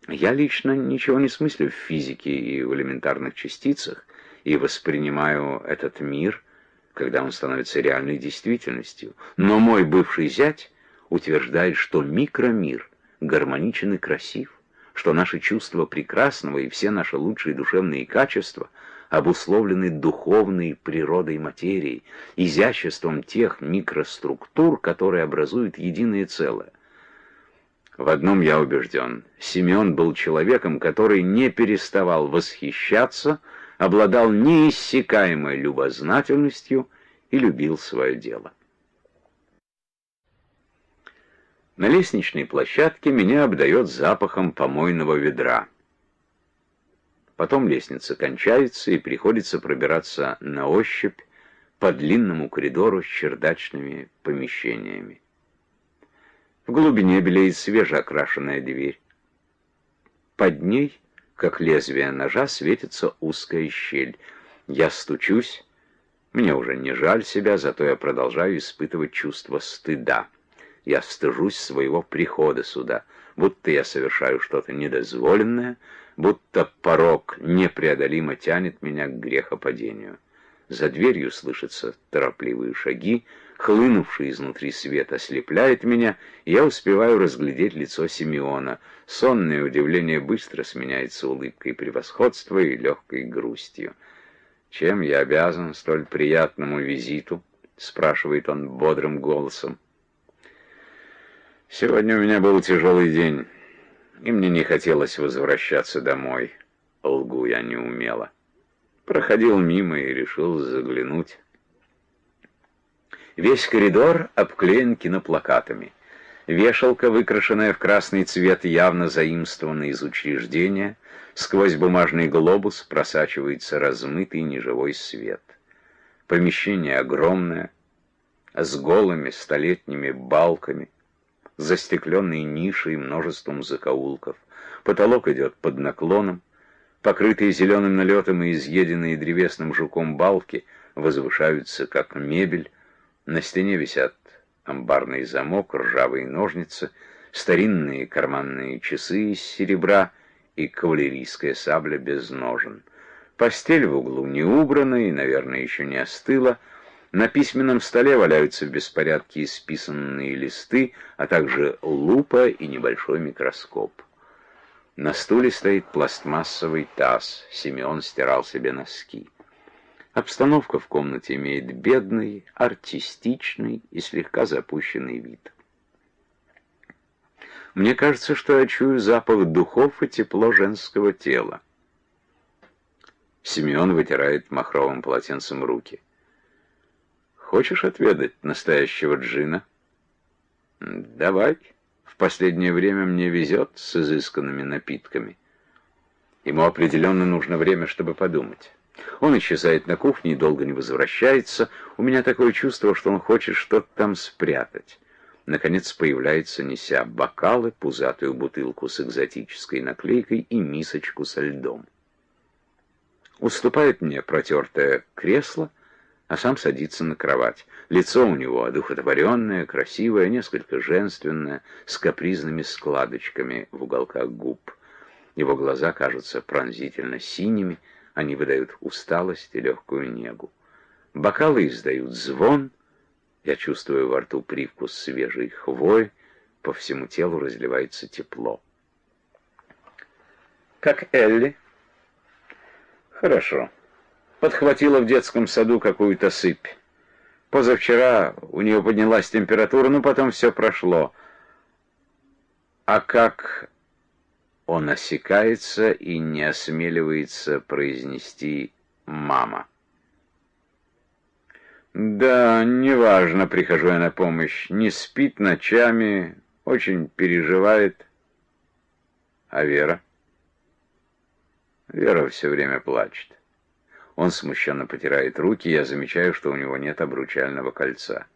Я лично ничего не смыслю в физике и в элементарных частицах, и воспринимаю этот мир, когда он становится реальной действительностью. Но мой бывший зять утверждает, что микромир гармоничен и красив, что наши чувства прекрасного и все наши лучшие душевные качества обусловлены духовной природой материи, изяществом тех микроструктур, которые образуют единое целое. В одном я убежден: Симеон был человеком, который не переставал восхищаться, обладал неиссякаемой любознательностью и любил свое дело. На лестничной площадке меня обдает запахом помойного ведра. Потом лестница кончается, и приходится пробираться на ощупь по длинному коридору с чердачными помещениями. В глубине белеет свежеокрашенная дверь. Под ней, как лезвие ножа, светится узкая щель. Я стучусь. Мне уже не жаль себя, зато я продолжаю испытывать чувство стыда. Я стыжусь своего прихода сюда, будто я совершаю что-то недозволенное, будто порок непреодолимо тянет меня к грехопадению. За дверью слышатся торопливые шаги, хлынувший изнутри свет ослепляет меня, и я успеваю разглядеть лицо Симеона. Сонное удивление быстро сменяется улыбкой превосходства и легкой грустью. «Чем я обязан столь приятному визиту?» — спрашивает он бодрым голосом. «Сегодня у меня был тяжелый день, и мне не хотелось возвращаться домой. Лгу я неумело. Проходил мимо и решил заглянуть». Весь коридор обклеен киноплакатами. Вешалка, выкрашенная в красный цвет, явно заимствована из учреждения. Сквозь бумажный глобус просачивается размытый неживой свет. Помещение огромное, с голыми столетними балками, застекленной нишей и множеством закоулков. Потолок идет под наклоном. Покрытые зеленым налетом и изъеденные древесным жуком балки возвышаются, как мебель. На стене висят амбарный замок, ржавые ножницы, старинные карманные часы из серебра и кавалерийская сабля без ножен. Постель в углу не убрана и, наверное, еще не остыла. На письменном столе валяются в беспорядке исписанные листы, а также лупа и небольшой микроскоп. На стуле стоит пластмассовый таз. Симеон стирал себе носки. Обстановка в комнате имеет бедный, артистичный и слегка запущенный вид. Мне кажется, что я чую запах духов и тепло женского тела. Симеон вытирает махровым полотенцем руки. «Хочешь отведать настоящего джина?» «Давай. В последнее время мне везет с изысканными напитками». Ему определенно нужно время, чтобы подумать. Он исчезает на кухне и долго не возвращается. У меня такое чувство, что он хочет что-то там спрятать. Наконец появляется, неся бокалы, пузатую бутылку с экзотической наклейкой и мисочку со льдом. Уступает мне протертое кресло, а сам садится на кровать. Лицо у него одухотворенное, красивое, несколько женственное, с капризными складочками в уголках губ. Его глаза кажутся пронзительно синими, они выдают усталость и легкую негу. Бокалы издают звон, я чувствую во рту привкус свежей хвои, по всему телу разливается тепло. «Как Элли?» «Хорошо. Подхватила в детском саду какую-то сыпь. Позавчера у нее поднялась температура, но потом все прошло. А как...» Он осекается и не осмеливается произнести «мама». «Да, неважно, прихожу я на помощь. Не спит ночами, очень переживает. А Вера?» Вера все время плачет. Он смущенно потирает руки, я замечаю, что у него нет обручального кольца.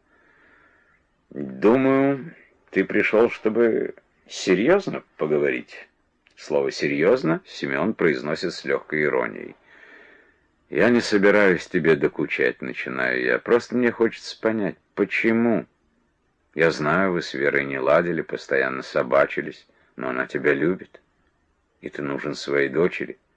«Думаю, ты пришел, чтобы серьезно поговорить». Слово «серьезно» Симеон произносит с легкой иронией. «Я не собираюсь тебе докучать», — начинаю я. «Просто мне хочется понять, почему. Я знаю, вы с Верой не ладили, постоянно собачились, но она тебя любит». И ты нужен своей дочери.